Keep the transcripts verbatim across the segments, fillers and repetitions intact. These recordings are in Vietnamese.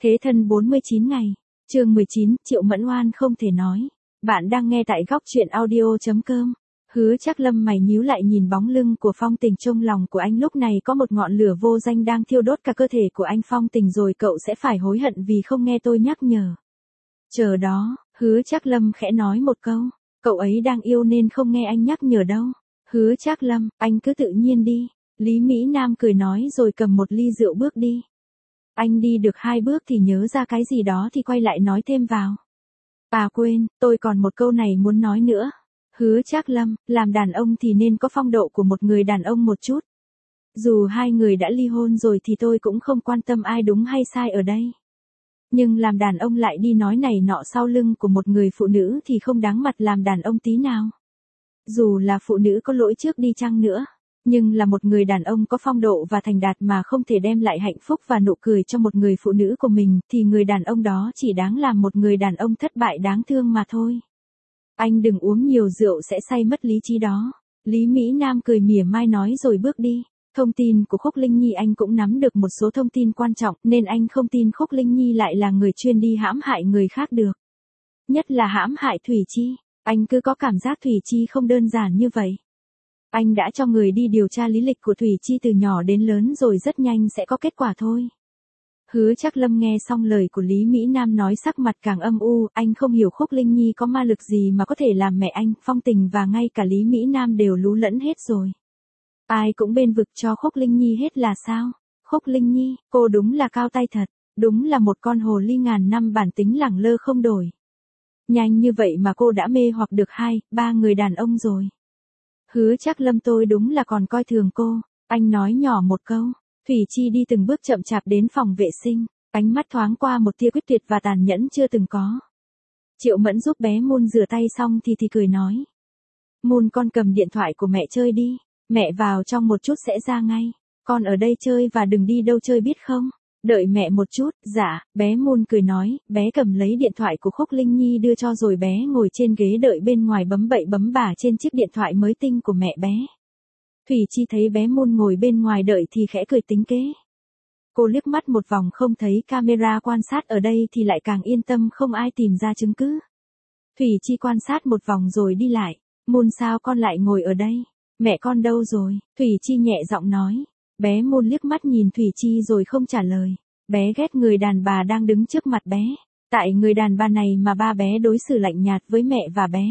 Thế thân bốn mươi chín ngày. Chương mười chín, Triệu Mẫn Oan không thể nói. Bạn đang nghe tại góc truyện audio.com. Hứa Trác Lâm mày nhíu lại nhìn bóng lưng của Phong Tình, trong lòng của anh lúc này có một ngọn lửa vô danh đang thiêu đốt cả cơ thể của anh. Phong Tình rồi cậu sẽ phải hối hận vì không nghe tôi nhắc nhở. Chờ đó, Hứa Trác Lâm khẽ nói một câu, cậu ấy đang yêu nên không nghe anh nhắc nhở đâu. Hứa Trác Lâm, anh cứ tự nhiên đi. Lý Mỹ Nam cười nói rồi cầm một ly rượu bước đi. Anh đi được hai bước thì nhớ ra cái gì đó thì quay lại nói thêm vào. À quên, tôi còn một câu này muốn nói nữa. Hứa Trác Lâm, làm đàn ông thì nên có phong độ của một người đàn ông một chút. Dù hai người đã ly hôn rồi thì tôi cũng không quan tâm ai đúng hay sai ở đây. Nhưng làm đàn ông lại đi nói này nọ sau lưng của một người phụ nữ thì không đáng mặt làm đàn ông tí nào. Dù là phụ nữ có lỗi trước đi chăng nữa, nhưng là một người đàn ông có phong độ và thành đạt mà không thể đem lại hạnh phúc và nụ cười cho một người phụ nữ của mình thì người đàn ông đó chỉ đáng làm một người đàn ông thất bại đáng thương mà thôi. Anh đừng uống nhiều rượu sẽ say mất lý trí đó. Lý Mỹ Nam cười mỉa mai nói rồi bước đi. Thông tin của Khúc Linh Nhi anh cũng nắm được một số thông tin quan trọng nên anh không tin Khúc Linh Nhi lại là người chuyên đi hãm hại người khác được. Nhất là hãm hại Thủy Chi. Anh cứ có cảm giác Thủy Chi không đơn giản như vậy. Anh đã cho người đi điều tra lý lịch của Thủy Chi từ nhỏ đến lớn rồi, rất nhanh sẽ có kết quả thôi. Hứa Trác Lâm nghe xong lời của Lý Mỹ Nam nói sắc mặt càng âm u, anh không hiểu Khúc Linh Nhi có ma lực gì mà có thể làm mẹ anh, Phong Tình và ngay cả Lý Mỹ Nam đều lú lẫn hết rồi. Ai cũng bên vực cho Khúc Linh Nhi hết là sao? Khúc Linh Nhi, cô đúng là cao tay thật, đúng là một con hồ ly ngàn năm bản tính lẳng lơ không đổi. Nhanh như vậy mà cô đã mê hoặc được hai, ba người đàn ông rồi. Hứa Trác Lâm, tôi đúng là còn coi thường cô. Anh nói nhỏ một câu. Thủy Chi đi từng bước chậm chạp đến phòng vệ sinh, ánh mắt thoáng qua một tia quyết tuyệt và tàn nhẫn chưa từng có. Triệu Mẫn giúp bé Moon rửa tay xong thì thì cười nói. Moon, con cầm điện thoại của mẹ chơi đi, mẹ vào trong một chút sẽ ra ngay. Con ở đây chơi và đừng đi đâu chơi biết không? Đợi mẹ một chút. Dạ, bé Moon cười nói, bé cầm lấy điện thoại của Khúc Linh Nhi đưa cho rồi bé ngồi trên ghế đợi bên ngoài bấm bậy bấm bả trên chiếc điện thoại mới tinh của mẹ bé. Thủy Chi thấy bé Moon ngồi bên ngoài đợi thì khẽ cười tính kế. Cô liếc mắt một vòng không thấy camera quan sát ở đây thì lại càng yên tâm không ai tìm ra chứng cứ. Thủy Chi quan sát một vòng rồi đi lại. Moon, sao con lại ngồi ở đây? Mẹ con đâu rồi? Thủy Chi nhẹ giọng nói. Bé Moon liếc mắt nhìn Thủy Chi rồi không trả lời. Bé ghét người đàn bà đang đứng trước mặt bé. Tại người đàn bà này mà ba bé đối xử lạnh nhạt với mẹ và bé.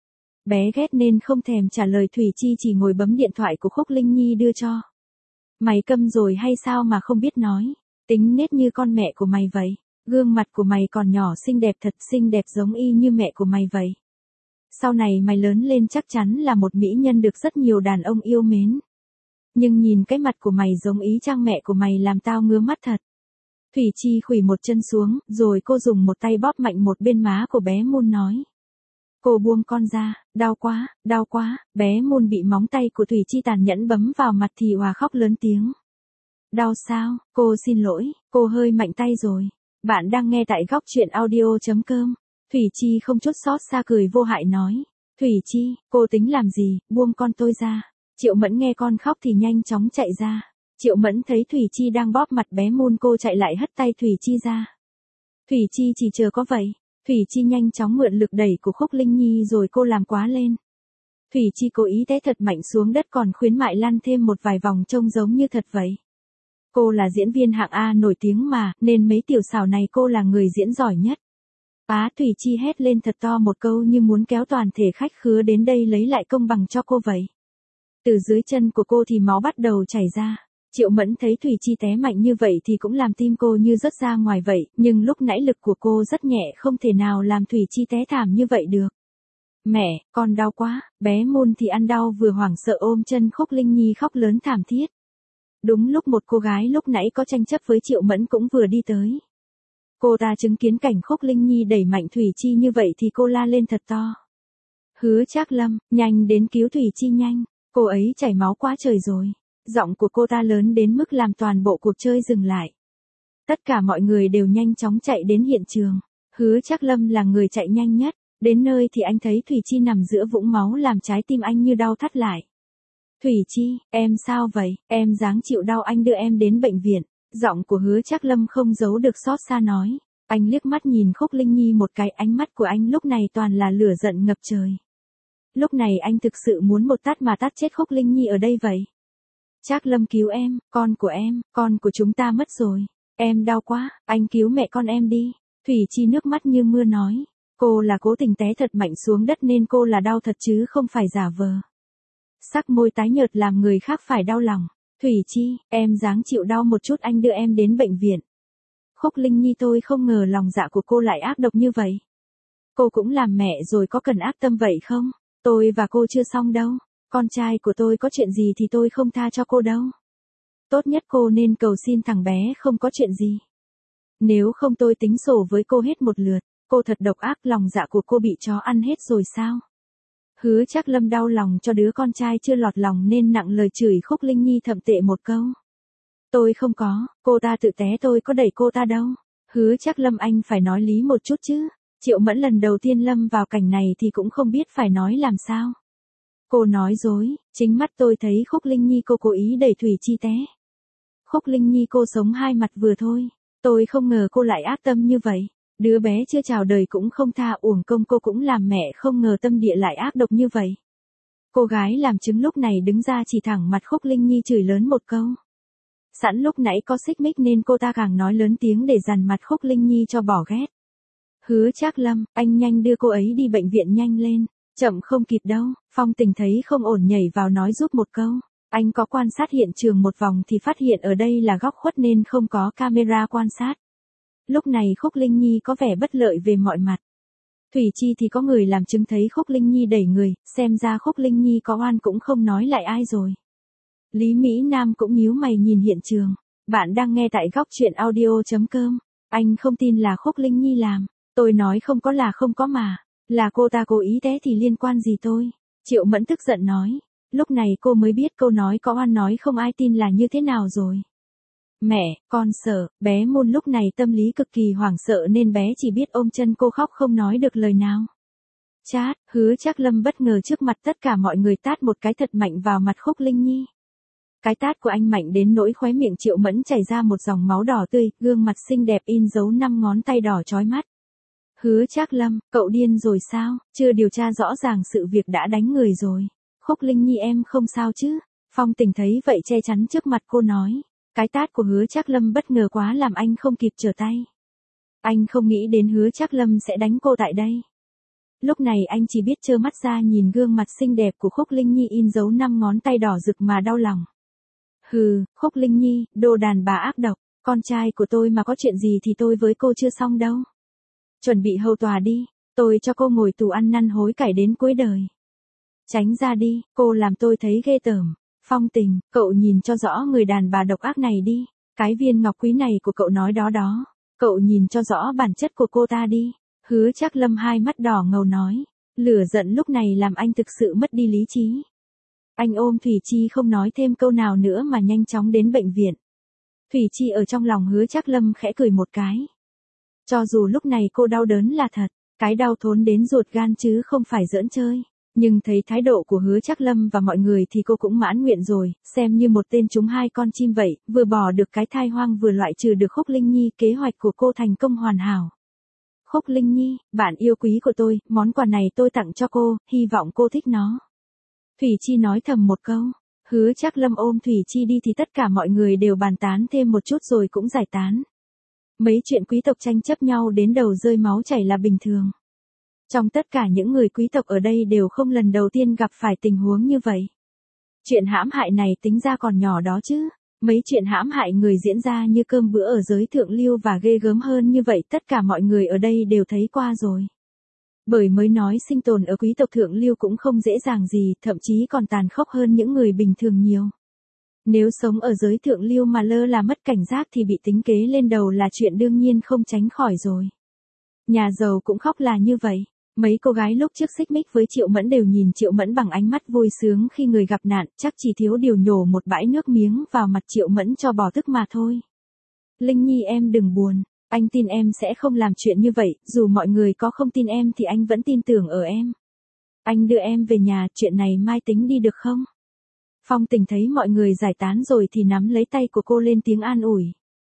Bé ghét nên không thèm trả lời. Thủy Chi chỉ ngồi bấm điện thoại của Khúc Linh Nhi đưa cho. Mày câm rồi hay sao mà không biết nói? Tính nết như con mẹ của mày vậy. Gương mặt của mày còn nhỏ xinh đẹp, thật xinh đẹp giống y như mẹ của mày vậy. Sau này mày lớn lên chắc chắn là một mỹ nhân được rất nhiều đàn ông yêu mến. Nhưng nhìn cái mặt của mày giống ý chang mẹ của mày làm tao ngứa mắt thật. Thủy Chi khuỵu một chân xuống, rồi cô dùng một tay bóp mạnh một bên má của bé Moon nói. Cô buông con ra, đau quá, đau quá. Bé Moon bị móng tay của Thủy Chi tàn nhẫn bấm vào mặt thì òa khóc lớn tiếng. Đau sao? Cô xin lỗi, cô hơi mạnh tay rồi. Bạn đang nghe tại góc truyện audio.com. Thủy Chi không chút xót xa cười vô hại nói. Thủy Chi, cô tính làm gì, buông con tôi ra. Triệu Mẫn nghe con khóc thì nhanh chóng chạy ra. Triệu Mẫn thấy Thủy Chi đang bóp mặt bé Moon, cô chạy lại hất tay Thủy Chi ra. Thủy Chi chỉ chờ có vậy. Thủy Chi nhanh chóng mượn lực đẩy của Khúc Linh Nhi rồi cô làm quá lên. Thủy Chi cố ý té thật mạnh xuống đất còn khuyến mại lăn thêm một vài vòng trông giống như thật vậy. Cô là diễn viên hạng A nổi tiếng mà, nên mấy tiểu xảo này cô là người diễn giỏi nhất. Á, Thủy Chi hét lên thật to một câu như muốn kéo toàn thể khách khứa đến đây lấy lại công bằng cho cô vậy. Từ dưới chân của cô thì máu bắt đầu chảy ra. Triệu Mẫn thấy Thủy Chi té mạnh như vậy thì cũng làm tim cô như rớt ra ngoài vậy, nhưng lúc nãy lực của cô rất nhẹ không thể nào làm Thủy Chi té thảm như vậy được. Mẹ, con đau quá. Bé Moon thì ăn đau vừa hoảng sợ ôm chân Khúc Linh Nhi khóc lớn thảm thiết. Đúng lúc một cô gái lúc nãy có tranh chấp với Triệu Mẫn cũng vừa đi tới. Cô ta chứng kiến cảnh Khúc Linh Nhi đẩy mạnh Thủy Chi như vậy thì cô la lên thật to. Hứa Trác Lâm, nhanh đến cứu Thủy Chi nhanh. Cô ấy chảy máu quá trời rồi. Giọng của cô ta lớn đến mức làm toàn bộ cuộc chơi dừng lại. Tất cả mọi người đều nhanh chóng chạy đến hiện trường. Hứa Trác Lâm là người chạy nhanh nhất. Đến nơi thì anh thấy Thủy Chi nằm giữa vũng máu làm trái tim anh như đau thắt lại. Thủy Chi, em sao vậy? Em dáng chịu đau, anh đưa em đến bệnh viện. Giọng của Hứa Trác Lâm không giấu được xót xa nói. Anh liếc mắt nhìn Khúc Linh Nhi một cái, ánh mắt của anh lúc này toàn là lửa giận ngập trời. Lúc này anh thực sự muốn một tát mà tát chết Khúc Linh Nhi ở đây vậy. Trác Lâm cứu em, con của em, con của chúng ta mất rồi. Em đau quá, anh cứu mẹ con em đi. Thủy Chi nước mắt như mưa nói. Cô là cố tình té thật mạnh xuống đất nên cô là đau thật chứ không phải giả vờ. Sắc môi tái nhợt làm người khác phải đau lòng. Thủy Chi, em dáng chịu đau một chút, anh đưa em đến bệnh viện. Khúc Linh Nhi, tôi không ngờ lòng dạ của cô lại ác độc như vậy. Cô cũng làm mẹ rồi, có cần ác tâm vậy không? Tôi và cô chưa xong đâu. Con trai của tôi có chuyện gì thì tôi không tha cho cô đâu. Tốt nhất cô nên cầu xin thằng bé không có chuyện gì. Nếu không tôi tính sổ với cô hết một lượt. Cô thật độc ác, lòng dạ của cô bị chó ăn hết rồi sao? Hứa Trác Lâm đau lòng cho đứa con trai chưa lọt lòng nên nặng lời chửi Khúc Linh Nhi thậm tệ một câu. Tôi không có, cô ta tự té, tôi có đẩy cô ta đâu. Hứa Trác Lâm, anh phải nói lý một chút chứ. Triệu Mẫn lần đầu tiên lâm vào cảnh này thì cũng không biết phải nói làm sao. Cô nói dối, chính mắt tôi thấy Khúc Linh Nhi cô cố ý đẩy Thủy Chi té. Khúc Linh Nhi cô sống hai mặt vừa thôi. Tôi không ngờ cô lại ác tâm như vậy. Đứa bé chưa chào đời cũng không tha, uổng công cô cũng làm mẹ, không ngờ tâm địa lại ác độc như vậy. Cô gái làm chứng lúc này đứng ra chỉ thẳng mặt Khúc Linh Nhi chửi lớn một câu. Sẵn lúc nãy có xích mích nên cô ta càng nói lớn tiếng để dằn mặt Khúc Linh Nhi cho bỏ ghét. Hứa Trác Lâm, anh nhanh đưa cô ấy đi bệnh viện nhanh lên. Chậm không kịp đâu. Phong Tình thấy không ổn nhảy vào nói giúp một câu. Anh có quan sát hiện trường một vòng thì phát hiện ở đây là góc khuất nên không có camera quan sát. Lúc này Khúc Linh Nhi có vẻ bất lợi về mọi mặt. Thủy Chi thì có người làm chứng thấy Khúc Linh Nhi đẩy người, xem ra Khúc Linh Nhi có oan cũng không nói lại ai rồi. Lý Mỹ Nam cũng nhíu mày nhìn hiện trường. Bạn đang nghe tại góc truyện audio.com. Anh không tin là Khúc Linh Nhi làm. Tôi nói không có là không có mà. Là cô ta cố ý té thì liên quan gì tôi? Triệu Mẫn tức giận nói. Lúc này cô mới biết câu nói có oan nói không ai tin là như thế nào rồi. Mẹ, con sợ, bé Môn lúc này tâm lý cực kỳ hoảng sợ nên bé chỉ biết ôm chân cô khóc không nói được lời nào. Chát, Hứa Trác Lâm bất ngờ trước mặt tất cả mọi người tát một cái thật mạnh vào mặt Khúc Linh Nhi. Cái tát của anh mạnh đến nỗi khóe miệng Triệu Mẫn chảy ra một dòng máu đỏ tươi, gương mặt xinh đẹp in dấu năm ngón tay đỏ chói mắt. Hứa Trác Lâm, cậu điên rồi sao? Chưa điều tra rõ ràng sự việc đã đánh người rồi. Khúc Linh Nhi em không sao chứ? Phong Tình thấy vậy che chắn trước mặt cô nói. Cái tát của Hứa Trác Lâm bất ngờ quá làm anh không kịp trở tay. Anh không nghĩ đến Hứa Trác Lâm sẽ đánh cô tại đây. Lúc này anh chỉ biết trơ mắt ra nhìn gương mặt xinh đẹp của Khúc Linh Nhi in dấu năm ngón tay đỏ rực mà đau lòng. Hừ, Khúc Linh Nhi, đồ đàn bà ác độc, con trai của tôi mà có chuyện gì thì tôi với cô chưa xong đâu. Chuẩn bị hầu tòa đi, tôi cho cô ngồi tù ăn năn hối cải đến cuối đời. Tránh ra đi, cô làm tôi thấy ghê tởm. Phong Tình, cậu nhìn cho rõ người đàn bà độc ác này đi. Cái viên ngọc quý này của cậu nói đó đó. Cậu nhìn cho rõ bản chất của cô ta đi. Hứa Trác Lâm hai mắt đỏ ngầu nói. Lửa giận lúc này làm anh thực sự mất đi lý trí. Anh ôm Thủy Chi không nói thêm câu nào nữa mà nhanh chóng đến bệnh viện. Thủy Chi ở trong lòng Hứa Trác Lâm khẽ cười một cái. Cho dù lúc này cô đau đớn là thật, cái đau thốn đến ruột gan chứ không phải giỡn chơi. Nhưng thấy thái độ của Hứa Trác Lâm và mọi người thì cô cũng mãn nguyện rồi, xem như một tên trúng hai con chim vậy, vừa bỏ được cái thai hoang vừa loại trừ được Khúc Linh Nhi, kế hoạch của cô thành công hoàn hảo. Khúc Linh Nhi, bạn yêu quý của tôi, món quà này tôi tặng cho cô, hy vọng cô thích nó. Thủy Chi nói thầm một câu. Hứa Trác Lâm ôm Thủy Chi đi thì tất cả mọi người đều bàn tán thêm một chút rồi cũng giải tán. Mấy chuyện quý tộc tranh chấp nhau đến đầu rơi máu chảy là bình thường. Trong tất cả những người quý tộc ở đây đều không lần đầu tiên gặp phải tình huống như vậy. Chuyện hãm hại này tính ra còn nhỏ đó chứ. Mấy chuyện hãm hại người diễn ra như cơm bữa ở giới thượng lưu và ghê gớm hơn như vậy tất cả mọi người ở đây đều thấy qua rồi. Bởi mới nói sinh tồn ở quý tộc thượng lưu cũng không dễ dàng gì, thậm chí còn tàn khốc hơn những người bình thường nhiều. Nếu sống ở giới thượng lưu mà lơ là mất cảnh giác thì bị tính kế lên đầu là chuyện đương nhiên không tránh khỏi rồi. Nhà giàu cũng khóc là như vậy. Mấy cô gái lúc trước xích mích với Triệu Mẫn đều nhìn Triệu Mẫn bằng ánh mắt vui sướng khi người gặp nạn, chắc chỉ thiếu điều nhổ một bãi nước miếng vào mặt Triệu Mẫn cho bỏ tức mà thôi. Linh Nhi em đừng buồn, anh tin em sẽ không làm chuyện như vậy, dù mọi người có không tin em thì anh vẫn tin tưởng ở em. Anh đưa em về nhà, chuyện này mai tính đi được không? Phong Tình thấy mọi người giải tán rồi thì nắm lấy tay của cô lên tiếng an ủi.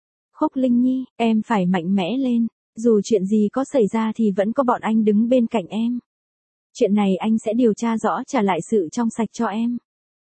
Khúc Linh Nhi, em phải mạnh mẽ lên, dù chuyện gì có xảy ra thì vẫn có bọn anh đứng bên cạnh em. Chuyện này anh sẽ điều tra rõ trả lại sự trong sạch cho em.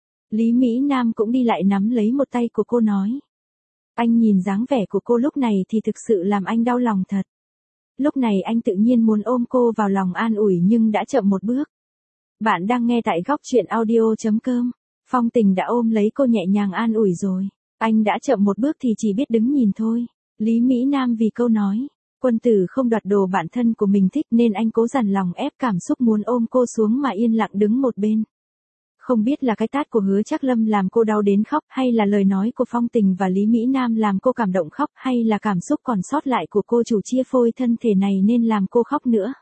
Lý Mỹ Nam cũng đi lại nắm lấy một tay của cô nói. Anh nhìn dáng vẻ của cô lúc này thì thực sự làm anh đau lòng thật. Lúc này anh tự nhiên muốn ôm cô vào lòng an ủi nhưng đã chậm một bước. Bạn đang nghe tại góc truyện audio.com. Phong Tình đã ôm lấy cô nhẹ nhàng an ủi rồi. Anh đã chậm một bước thì chỉ biết đứng nhìn thôi. Lý Mỹ Nam vì câu nói. Quân tử không đoạt đồ bản thân của mình thích nên anh cố dằn lòng ép cảm xúc muốn ôm cô xuống mà yên lặng đứng một bên. Không biết là cái tát của Hứa Trác Lâm làm cô đau đến khóc hay là lời nói của Phong Tình và Lý Mỹ Nam làm cô cảm động khóc hay là cảm xúc còn sót lại của cô chủ chia phôi thân thể này nên làm cô khóc nữa.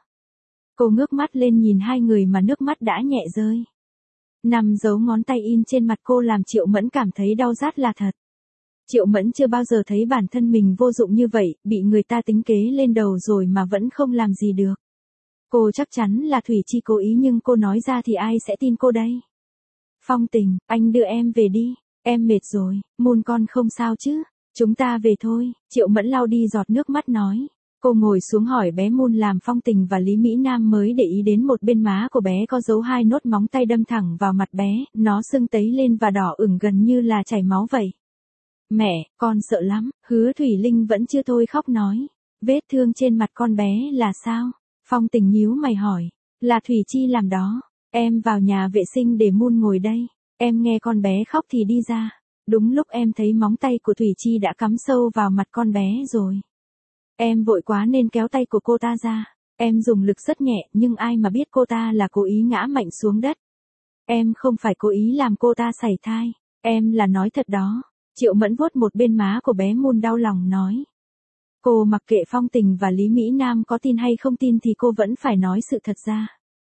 Cô ngước mắt lên nhìn hai người mà nước mắt đã nhẹ rơi. Nằm dấu ngón tay in trên mặt cô làm Triệu Mẫn cảm thấy đau rát là thật. Triệu Mẫn chưa bao giờ thấy bản thân mình vô dụng như vậy, bị người ta tính kế lên đầu rồi mà vẫn không làm gì được. Cô chắc chắn là Thủy Chi cố ý nhưng cô nói ra thì ai sẽ tin cô đây? Phong Tình, anh đưa em về đi, em mệt rồi, Moon con không sao chứ, chúng ta về thôi, Triệu Mẫn lau đi giọt nước mắt nói. Cô ngồi xuống hỏi bé Moon làm Phong Tình và Lý Mỹ Nam mới để ý đến một bên má của bé có dấu hai nốt móng tay đâm thẳng vào mặt bé, nó sưng tấy lên và đỏ ửng gần như là chảy máu vậy. Mẹ, con sợ lắm, Hứa Thủy Linh vẫn chưa thôi khóc nói. Vết thương trên mặt con bé là sao? Phong Tình nhíu mày hỏi. Là Thủy Chi làm đó. Em vào nhà vệ sinh để Moon ngồi đây. Em nghe con bé khóc thì đi ra. Đúng lúc em thấy móng tay của Thủy Chi đã cắm sâu vào mặt con bé rồi. Em vội quá nên kéo tay của cô ta ra. Em dùng lực rất nhẹ nhưng ai mà biết cô ta là cố ý ngã mạnh xuống đất. Em không phải cố ý làm cô ta sảy thai. Em là nói thật đó. Triệu Mẫn vuốt một bên má của bé Moon đau lòng nói. Cô mặc kệ Phong Tình và Lý Mỹ Nam có tin hay không tin thì cô vẫn phải nói sự thật ra.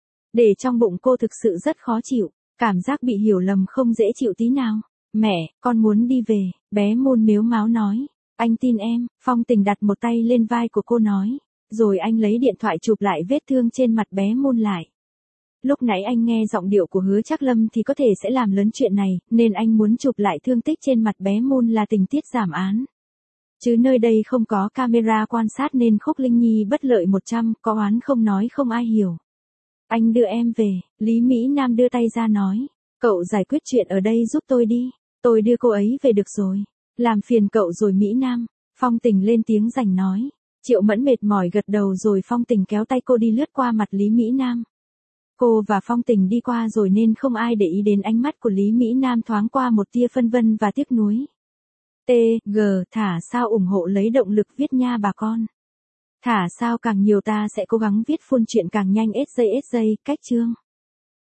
Để trong bụng cô thực sự rất khó chịu, cảm giác bị hiểu lầm không dễ chịu tí nào. Mẹ, con muốn đi về, bé Moon mếu máo nói. Anh tin em, Phong Tình đặt một tay lên vai của cô nói. Rồi anh lấy điện thoại chụp lại vết thương trên mặt bé Moon lại. Lúc nãy anh nghe giọng điệu của Hứa Trác Lâm thì có thể sẽ làm lớn chuyện này, nên anh muốn chụp lại thương tích trên mặt bé Moon là tình tiết giảm án. Chứ nơi đây không có camera quan sát nên Khúc Linh Nhi bất lợi một trăm, có oán không nói không ai hiểu. Anh đưa em về, Lý Mỹ Nam đưa tay ra nói. Cậu giải quyết chuyện ở đây giúp tôi đi, tôi đưa cô ấy về được rồi. Làm phiền cậu rồi Mỹ Nam, Phong Tình lên tiếng rảnh nói. Triệu Mẫn mệt mỏi gật đầu rồi Phong Tình kéo tay cô đi lướt qua mặt Lý Mỹ Nam. Cô và Phong Tình đi qua rồi nên không ai để ý đến ánh mắt của Lý Mỹ Nam thoáng qua một tia phân vân và tiếc nuối. T, G, thả sao ủng hộ lấy động lực viết nha bà con. Thả sao càng nhiều ta sẽ cố gắng viết full chuyện càng nhanh ét giây ét giây, cách chương.